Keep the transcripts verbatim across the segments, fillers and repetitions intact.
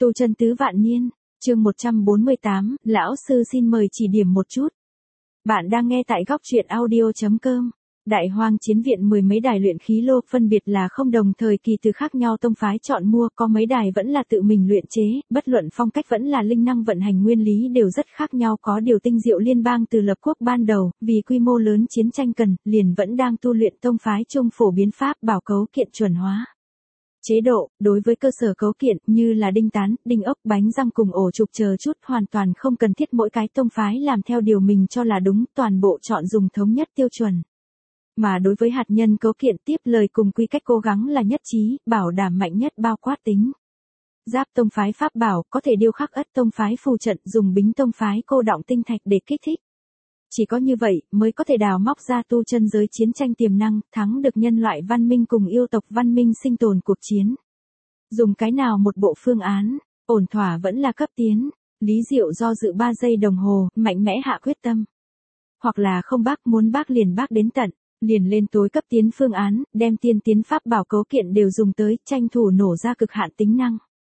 Tu chân tứ vạn niên, chương một trăm bốn mươi tám, lão sư xin mời chỉ điểm một chút. Bạn đang nghe tại góc truyện audio chấm com. Đại Hoang Chiến Viện mười mấy đài luyện khí lô, phân biệt là không đồng thời kỳ từ khác nhau tông phái chọn mua, có mấy đài vẫn là tự mình luyện chế, bất luận phong cách vẫn là linh năng vận hành nguyên lý đều rất khác nhau, có điều tinh diệu liên bang từ lập quốc ban đầu, vì quy mô lớn chiến tranh cần, liền vẫn đang tu luyện tông phái chung phổ biến pháp bảo cấu kiện chuẩn hóa. Chế độ, đối với cơ sở cấu kiện như là đinh tán, đinh ốc, bánh răng cùng ổ trục chờ chút hoàn toàn không cần thiết mỗi cái tông phái làm theo điều mình cho là đúng, toàn bộ chọn dùng thống nhất tiêu chuẩn. Mà đối với hạt nhân cấu kiện tiếp lời cùng quy cách cố gắng là nhất trí, bảo đảm mạnh nhất bao quát tính. Giáp tông phái pháp bảo có thể điêu khắc ất tông phái phù trận, dùng bính tông phái cô đọng tinh thạch để kích thích. Chỉ có như vậy mới có thể đào móc ra tu chân giới chiến tranh tiềm năng, thắng được nhân loại văn minh cùng yêu tộc văn minh sinh tồn cuộc chiến. Dùng cái nào một bộ phương án, ổn thỏa vẫn là cấp tiến. Lý Diệu do dự ba giây đồng hồ, mạnh mẽ hạ quyết tâm. Hoặc là không bác, muốn bác liền bác đến tận, liền lên tối cấp tiến phương án, đem tiên tiến pháp bảo cấu kiện đều dùng tới, tranh thủ nổ ra cực hạn tính năng.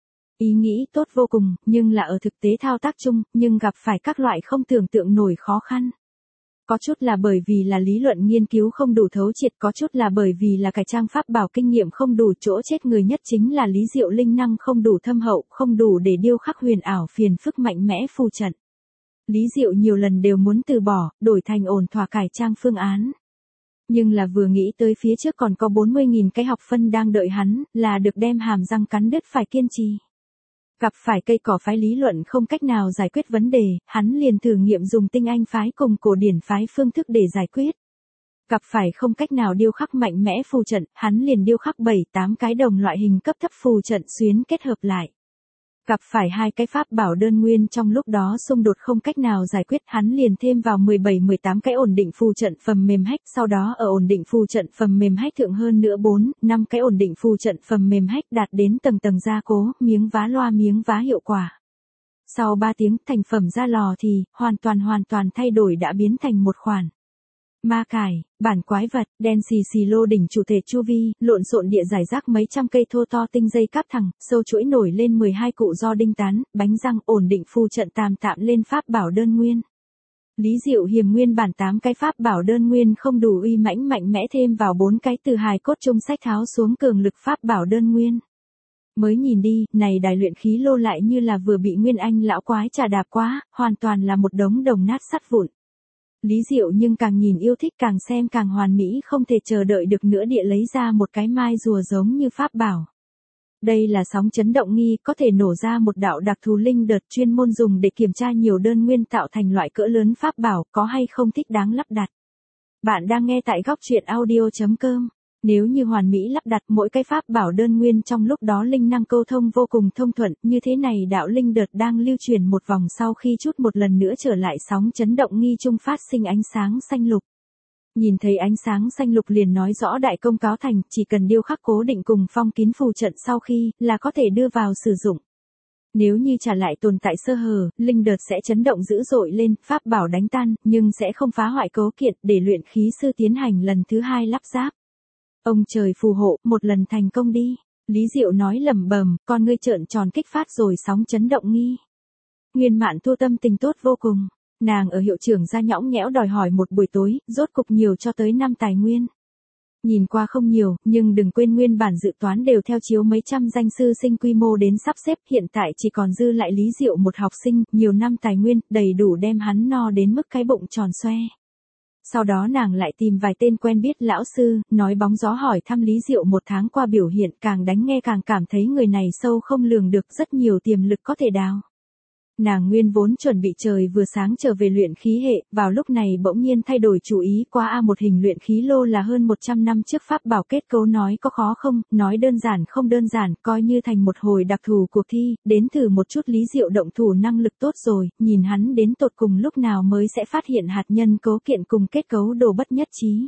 Ý nghĩ tốt vô cùng, nhưng là ở thực tế thao tác chung, nhưng gặp phải các loại không tưởng tượng nổi khó khăn. Có chút là bởi vì là lý luận nghiên cứu không đủ thấu triệt, có chút là bởi vì là cải trang pháp bảo kinh nghiệm không đủ, chỗ chết người nhất chính là Lý Diệu linh năng không đủ thâm hậu, không đủ để điêu khắc huyền ảo phiền phức mạnh mẽ phù trận. Lý Diệu nhiều lần đều muốn từ bỏ, đổi thành ổn thỏa cải trang phương án. Nhưng là vừa nghĩ tới phía trước còn có bốn mươi nghìn cái học phân đang đợi hắn, là được đem hàm răng cắn đứt phải kiên trì. Gặp phải cây cỏ phái lý luận không cách nào giải quyết vấn đề, hắn liền thử nghiệm dùng tinh anh phái cùng cổ điển phái phương thức để giải quyết. Gặp phải không cách nào điêu khắc mạnh mẽ phù trận, hắn liền điêu khắc bảy tám cái đồng loại hình cấp thấp phù trận xuyến kết hợp lại. Gặp phải hai cái pháp bảo đơn nguyên trong lúc đó xung đột không cách nào giải quyết, hắn liền thêm vào mười bảy mười tám cái ổn định phù trận phẩm mềm hách, sau đó ở ổn định phù trận phẩm mềm hách thượng hơn nữa bốn, năm cái ổn định phù trận phẩm mềm hách đạt đến tầng tầng gia cố, miếng vá loa miếng vá hiệu quả. Sau ba tiếng thành phẩm ra lò thì, hoàn toàn hoàn toàn thay đổi đã biến thành một khoản ma cải, bản quái vật, đen xì xì lô đỉnh chủ thể chu vi, lộn xộn địa giải rác mấy trăm cây thô to tinh dây cáp thẳng, sâu chuỗi nổi lên mười hai cụ do đinh tán, bánh răng, ổn định phù trận tàm tạm lên pháp bảo đơn nguyên. Lý Diệu hiềm nguyên bản tám cái pháp bảo đơn nguyên không đủ uy mãnh mạnh mẽ thêm vào bốn cái từ hài cốt chung sách tháo xuống cường lực pháp bảo đơn nguyên. Mới nhìn đi, này đài luyện khí lô lại như là vừa bị Nguyên Anh lão quái trà đạp quá, hoàn toàn là một đống đồng nát sắt vụn. Lý Diệu nhưng càng nhìn yêu thích, càng xem càng hoàn mỹ, không thể chờ đợi được nữa địa lấy ra một cái mai rùa giống như pháp bảo. Đây là sóng chấn động nghi, có thể nổ ra một đạo đặc thù linh đợt chuyên môn dùng để kiểm tra nhiều đơn nguyên tạo thành loại cỡ lớn pháp bảo, có hay không thích đáng lắp đặt. Bạn đang nghe tại góc truyện audio chấm com. Nếu như hoàn mỹ lắp đặt mỗi cái pháp bảo đơn nguyên trong lúc đó linh năng câu thông vô cùng thông thuận, như thế này đạo linh đợt đang lưu truyền một vòng sau khi chút một lần nữa trở lại sóng chấn động nghi trung phát sinh ánh sáng xanh lục. Nhìn thấy ánh sáng xanh lục liền nói rõ đại công cáo thành, chỉ cần điêu khắc cố định cùng phong kín phù trận sau khi là có thể đưa vào sử dụng. Nếu như trả lại tồn tại sơ hở, linh đợt sẽ chấn động dữ dội lên, pháp bảo đánh tan, nhưng sẽ không phá hoại cấu kiện, để luyện khí sư tiến hành lần thứ hai lắp ráp. Ông trời phù hộ, một lần thành công đi. Lý Diệu nói lẩm bẩm, con ngươi trợn tròn kích phát rồi sóng chấn động nghi. Nguyên Mạn Thu tâm tình tốt vô cùng. Nàng ở hiệu trưởng gia nhõng nhẽo đòi hỏi một buổi tối, rốt cục nhiều cho tới năm tài nguyên. Nhìn qua không nhiều, nhưng đừng quên nguyên bản dự toán đều theo chiếu mấy trăm danh sư sinh quy mô đến sắp xếp, hiện tại chỉ còn dư lại Lý Diệu một học sinh, nhiều năm tài nguyên, đầy đủ đem hắn no đến mức cái bụng tròn xoe. Sau đó nàng lại tìm vài tên quen biết lão sư, nói bóng gió hỏi thăm Lý Diệu một tháng qua biểu hiện, càng đánh nghe càng cảm thấy người này sâu không lường được, rất nhiều tiềm lực có thể đào. Nàng nguyên vốn chuẩn bị trời vừa sáng trở về luyện khí hệ, vào lúc này bỗng nhiên thay đổi chủ ý, qua a một hình luyện khí lô là hơn một trăm năm trước pháp bảo kết cấu, nói có khó không, nói đơn giản không đơn giản, coi như thành một hồi đặc thù cuộc thi, đến thử một chút. Lý Diệu động thủ năng lực tốt rồi, nhìn hắn đến tột cùng lúc nào mới sẽ phát hiện hạt nhân cấu kiện cùng kết cấu đồ bất nhất trí.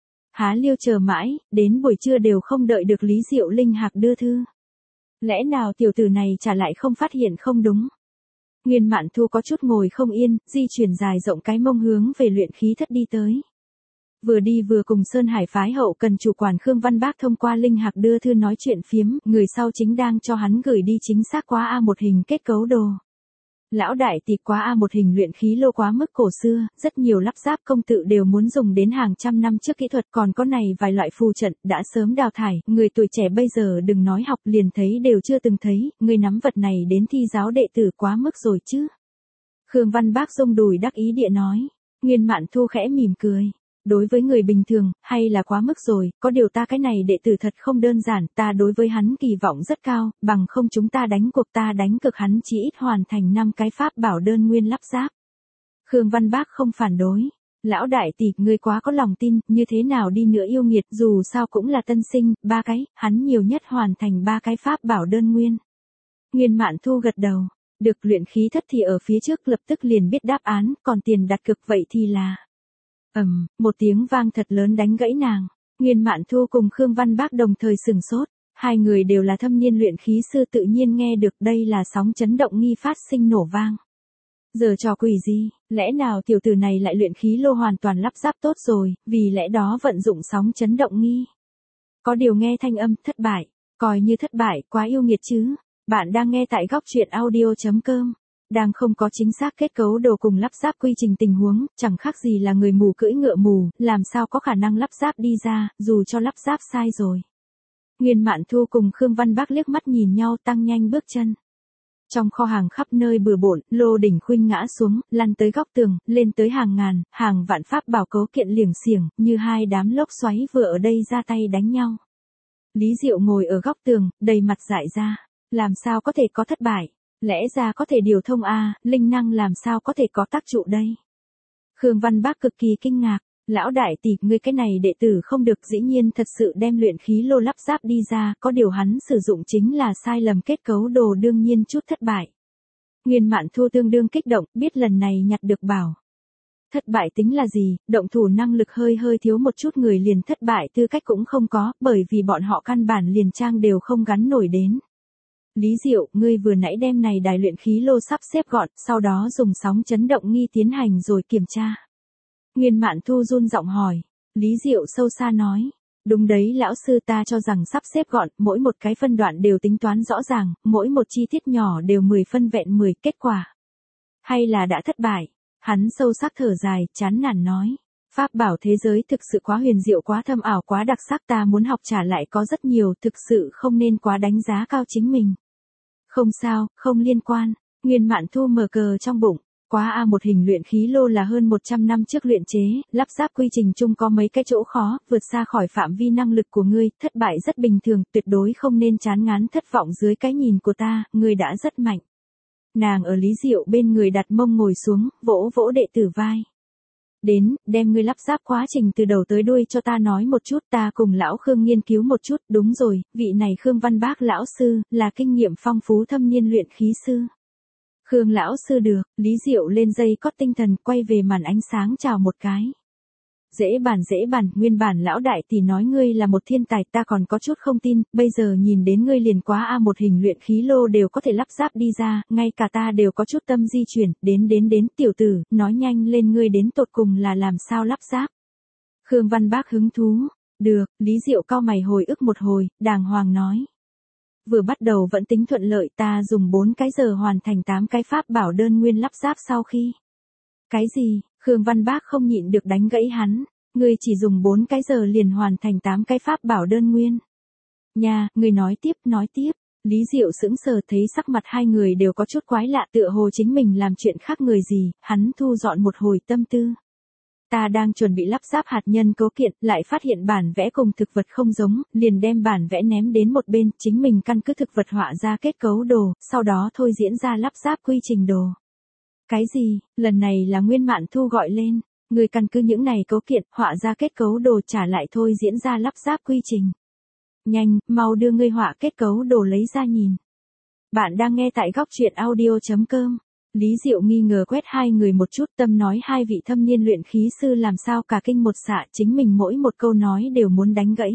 Há liêu chờ mãi, đến buổi trưa đều không đợi được Lý Diệu linh hạc đưa thư. Lẽ nào tiểu tử này trả lại không phát hiện không đúng? Nguyên Mạn Thu có chút ngồi không yên, di chuyển dài rộng cái mông hướng về luyện khí thất đi tới. Vừa đi vừa cùng Sơn Hải phái hậu cần chủ quản Khương Văn Bác thông qua Linh Hạc đưa thư nói chuyện phiếm, người sau chính đang cho hắn gửi đi chính xác quá A một hình kết cấu đồ. Lão đại tỷ quá A một hình luyện khí lô quá mức cổ xưa, rất nhiều lắp ráp công tự đều muốn dùng đến hàng trăm năm trước kỹ thuật, còn có này vài loại phù trận đã sớm đào thải, người tuổi trẻ bây giờ đừng nói học liền thấy đều chưa từng thấy, người nắm vật này đến thi giáo đệ tử quá mức rồi chứ. Khương Văn Bác rung đùi đắc ý địa nói, Nguyên Mạn Thu khẽ mỉm cười. Đối với người bình thường, hay là quá mức rồi, có điều ta cái này đệ tử thật không đơn giản, ta đối với hắn kỳ vọng rất cao, bằng không chúng ta đánh cuộc ta đánh cực hắn chỉ ít hoàn thành năm cái pháp bảo đơn nguyên lắp ráp. Khương Văn Bác không phản đối. Lão đại tỷ, ngươi quá có lòng tin, như thế nào đi nữa yêu nghiệt, dù sao cũng là tân sinh, ba cái, hắn nhiều nhất hoàn thành ba cái pháp bảo đơn nguyên. Nguyên Mạn Thu gật đầu, được luyện khí thất thì ở phía trước lập tức liền biết đáp án, còn tiền đặt cược vậy thì là... ầm, um, một tiếng vang thật lớn đánh gãy nàng. Nguyên Mạn Thu cùng Khương Văn Bác đồng thời sừng sốt, hai người đều là thâm niên luyện khí sư tự nhiên nghe được đây là sóng chấn động nghi phát sinh nổ vang. Giờ trò quỷ gì, lẽ nào tiểu tử này lại luyện khí lô hoàn toàn lắp ráp tốt rồi, vì lẽ đó vận dụng sóng chấn động nghi. Có điều nghe thanh âm thất bại, coi như thất bại, quá yêu nghiệt chứ. Bạn đang nghe tại góc truyện audio chấm com. Đang không có chính xác kết cấu đồ cùng lắp ráp quy trình tình huống, chẳng khác gì là người mù cưỡi ngựa mù, làm sao có khả năng lắp ráp đi ra, dù cho lắp ráp sai rồi. Nguyên Mạn Thu cùng Khương Văn Bác liếc mắt nhìn nhau tăng nhanh bước chân. Trong kho hàng khắp nơi bừa bộn, lô đỉnh khuynh ngã xuống, lăn tới góc tường, lên tới hàng ngàn, hàng vạn pháp bảo cấu kiện liềng xiềng, như hai đám lốc xoáy vừa ở đây ra tay đánh nhau. Lý Diệu ngồi ở góc tường, đầy mặt dại ra, làm sao có thể có thất bại? Lẽ ra có thể điều thông a, linh năng làm sao có thể có tác trụ đây? Khương Văn Bác cực kỳ kinh ngạc, lão đại tỷ, ngươi cái này đệ tử không được, dĩ nhiên thật sự đem luyện khí lô lắp ráp đi ra, có điều hắn sử dụng chính là sai lầm kết cấu đồ đương nhiên chút thất bại. Nguyên Mạn Thu tương đương kích động, biết lần này nhặt được bảo. Thất bại tính là gì, động thủ năng lực hơi hơi thiếu một chút người liền thất bại tư cách cũng không có, bởi vì bọn họ căn bản liền trang đều không gắn nổi đến. Lý Diệu, ngươi vừa nãy đem này đài luyện khí lô sắp xếp gọn, sau đó dùng sóng chấn động nghi tiến hành rồi kiểm tra. Nguyên Mạn Thu run giọng hỏi. Lý Diệu sâu xa nói. Đúng đấy lão sư, ta cho rằng sắp xếp gọn, mỗi một cái phân đoạn đều tính toán rõ ràng, mỗi một chi tiết nhỏ đều mười phân vẹn mười, kết quả. Hay là đã thất bại? Hắn sâu sắc thở dài, chán nản nói. Pháp bảo thế giới thực sự quá huyền diệu, quá thâm ảo, quá đặc sắc, ta muốn học trả lại có rất nhiều, thực sự không nên quá đánh giá cao chính mình. Không sao, không liên quan. Nguyên Mạn Thu mở cờ trong bụng. Quá A một hình luyện khí lô là hơn một trăm năm trước luyện chế, lắp ráp quy trình chung có mấy cái chỗ khó, vượt xa khỏi phạm vi năng lực của ngươi, thất bại rất bình thường, tuyệt đối không nên chán ngán thất vọng dưới cái nhìn của ta, ngươi đã rất mạnh. Nàng ở Lý Diệu bên người đặt mông ngồi xuống, vỗ vỗ đệ tử vai. Đến, đem ngươi lắp ráp quá trình từ đầu tới đuôi cho ta nói một chút, ta cùng lão Khương nghiên cứu một chút, đúng rồi, vị này Khương Văn Bác lão sư, là kinh nghiệm phong phú thâm niên luyện khí sư. Khương lão sư được, Lý Diệu lên dây cót tinh thần, quay về màn ánh sáng chào một cái. Dễ bàn dễ bàn, nguyên bản lão đại tỷ nói ngươi là một thiên tài, ta còn có chút không tin, bây giờ nhìn đến ngươi liền quá A một hình luyện khí lô đều có thể lắp ráp đi ra, ngay cả ta đều có chút tâm di chuyển, đến đến đến tiểu tử, nói nhanh lên ngươi đến tột cùng là làm sao lắp ráp. Khương Văn Bác hứng thú, được, Lý Diệu cau mày hồi ức một hồi, đàng hoàng nói. Vừa bắt đầu vẫn tính thuận lợi, ta dùng bốn cái giờ hoàn thành tám cái pháp bảo đơn nguyên lắp ráp sau khi. Cái gì? Khương Văn Bác không nhịn được đánh gãy hắn, ngươi chỉ dùng bốn cái giờ liền hoàn thành tám cái pháp bảo đơn nguyên. Nha, ngươi nói tiếp, nói tiếp. Lý Diệu sững sờ thấy sắc mặt hai người đều có chút quái lạ, tựa hồ chính mình làm chuyện khác người gì, hắn thu dọn một hồi tâm tư. Ta đang chuẩn bị lắp ráp hạt nhân cấu kiện, lại phát hiện bản vẽ cùng thực vật không giống, liền đem bản vẽ ném đến một bên, chính mình căn cứ thực vật họa ra kết cấu đồ, sau đó thôi diễn ra lắp ráp quy trình đồ. Cái gì? Lần này là Nguyên Mạn Thu gọi lên, người căn cứ những này cấu kiện, họa ra kết cấu đồ trả lại thôi diễn ra lắp ráp quy trình. Nhanh, mau đưa ngươi họa kết cấu đồ lấy ra nhìn. Bạn đang nghe tại góc truyện audio chấm com. Lý Diệu nghi ngờ quét hai người một chút, tâm nói hai vị thâm niên luyện khí sư làm sao cả kinh một xạ, chính mình mỗi một câu nói đều muốn đánh gãy.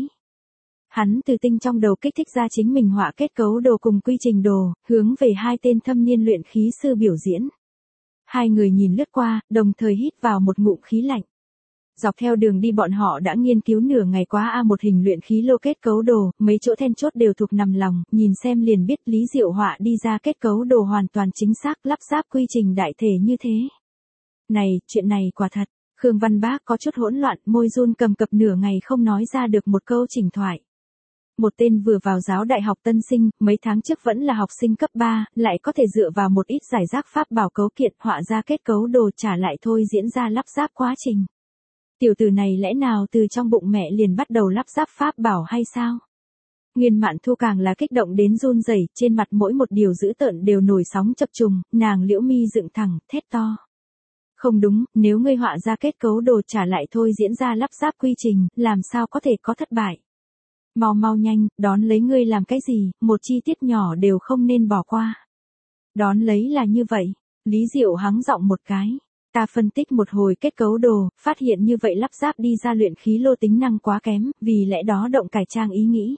Hắn từ tinh trong đầu kích thích ra chính mình họa kết cấu đồ cùng quy trình đồ, hướng về hai tên thâm niên luyện khí sư biểu diễn. Hai người nhìn lướt qua, đồng thời hít vào một ngụm khí lạnh. Dọc theo đường đi bọn họ đã nghiên cứu nửa ngày quá a một hình luyện khí lô kết cấu đồ, mấy chỗ then chốt đều thuộc nằm lòng, nhìn xem liền biết Lý Diệu họa đi ra kết cấu đồ hoàn toàn chính xác, lắp ráp quy trình đại thể như thế. Này, chuyện này quả thật, Khương Văn Bác có chút hỗn loạn, môi run cầm cập nửa ngày không nói ra được một câu chỉnh thoại. Một tên vừa vào giáo đại học tân sinh, mấy tháng trước vẫn là học sinh cấp ba, lại có thể dựa vào một ít giải rác pháp bảo cấu kiện họa ra kết cấu đồ trả lại thôi diễn ra lắp ráp quá trình. Tiểu tử này lẽ nào từ trong bụng mẹ liền bắt đầu lắp ráp pháp bảo hay sao? Nguyên Mạn Thu càng là kích động đến run rẩy, trên mặt mỗi một điều dữ tợn đều nổi sóng chập trùng, nàng liễu mi dựng thẳng, thét to. Không đúng, nếu ngươi họa ra kết cấu đồ trả lại thôi diễn ra lắp ráp quy trình, làm sao có thể có thất bại? Mau mau nhanh, đón lấy ngươi làm cái gì, một chi tiết nhỏ đều không nên bỏ qua. Đón lấy là như vậy, Lý Diệu hắng giọng một cái. Ta phân tích một hồi kết cấu đồ, phát hiện như vậy lắp ráp đi ra luyện khí lô tính năng quá kém, vì lẽ đó động cải trang ý nghĩ.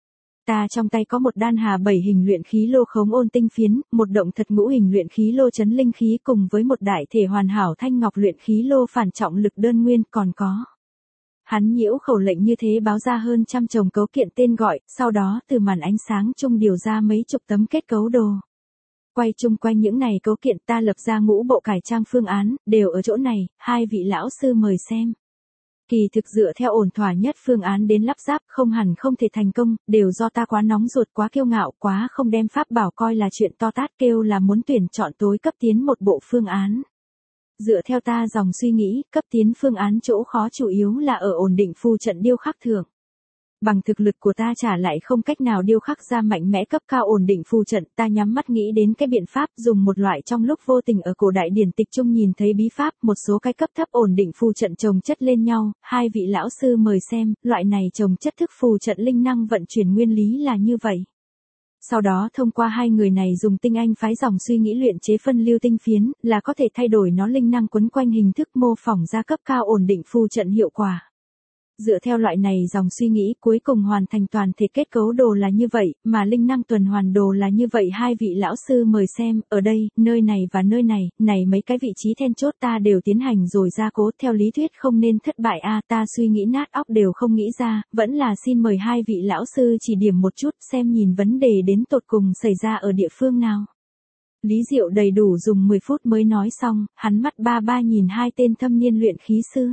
Ta trong tay có một đan hà bảy hình luyện khí lô khống ôn tinh phiến, một động thật ngũ hình luyện khí lô chấn linh khí cùng với một đại thể hoàn hảo thanh ngọc luyện khí lô phản trọng lực đơn nguyên còn có. Hắn nhiễu khẩu lệnh như thế báo ra hơn trăm chồng cấu kiện tên gọi, sau đó từ màn ánh sáng chung điều ra mấy chục tấm kết cấu đồ. Quay chung quanh những này cấu kiện ta lập ra ngũ bộ cải trang phương án, đều ở chỗ này, hai vị lão sư mời xem. Kỳ thực dựa theo ổn thỏa nhất phương án đến lắp ráp không hẳn không thể thành công, đều do ta quá nóng ruột quá kiêu ngạo quá không đem pháp bảo coi là chuyện to tát kêu là muốn tuyển chọn tối cấp tiến một bộ phương án. Dựa theo ta dòng suy nghĩ, cấp tiến phương án chỗ khó chủ yếu là ở ổn định phù trận điêu khắc thượng. Bằng thực lực của ta trả lại không cách nào điêu khắc ra mạnh mẽ cấp cao ổn định phù trận, ta nhắm mắt nghĩ đến cái biện pháp dùng một loại trong lúc vô tình ở cổ đại điển tịch chung nhìn thấy bí pháp, một số cái cấp thấp ổn định phù trận chồng chất lên nhau, hai vị lão sư mời xem, loại này chồng chất thức phù trận linh năng vận chuyển nguyên lý là như vậy. Sau đó thông qua hai người này dùng tinh anh phái dòng suy nghĩ luyện chế phân lưu tinh phiến, là có thể thay đổi nó linh năng quấn quanh hình thức mô phỏng ra cấp cao ổn định phù trận hiệu quả. Dựa theo loại này dòng suy nghĩ cuối cùng hoàn thành toàn thể kết cấu đồ là như vậy, mà linh năng tuần hoàn đồ là như vậy. Hai vị lão sư mời xem, ở đây, nơi này và nơi này, này mấy cái vị trí then chốt ta đều tiến hành rồi gia cố, theo lý thuyết không nên thất bại a ta suy nghĩ nát óc đều không nghĩ ra, vẫn là xin mời hai vị lão sư chỉ điểm một chút xem nhìn vấn đề đến tột cùng xảy ra ở địa phương nào. Lý Diệu đầy đủ dùng mười phút mới nói xong, hắn mắt ba ba nhìn hai tên thâm niên luyện khí sư.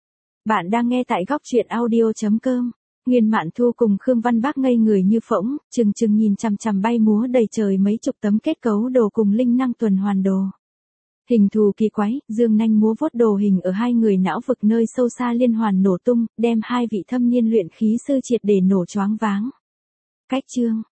Bạn đang nghe tại góc truyện audio chấm com. Nguyên Mạn Thu cùng Khương Văn Bác ngây người như phỗng, chừng chừng nhìn chằm chằm bay múa đầy trời mấy chục tấm kết cấu đồ cùng linh năng tuần hoàn đồ. Hình thù kỳ quái, dương nanh múa vuốt đồ hình ở hai người não vực nơi sâu xa liên hoàn nổ tung, đem hai vị thâm niên luyện khí sư triệt để nổ choáng váng. Cách chương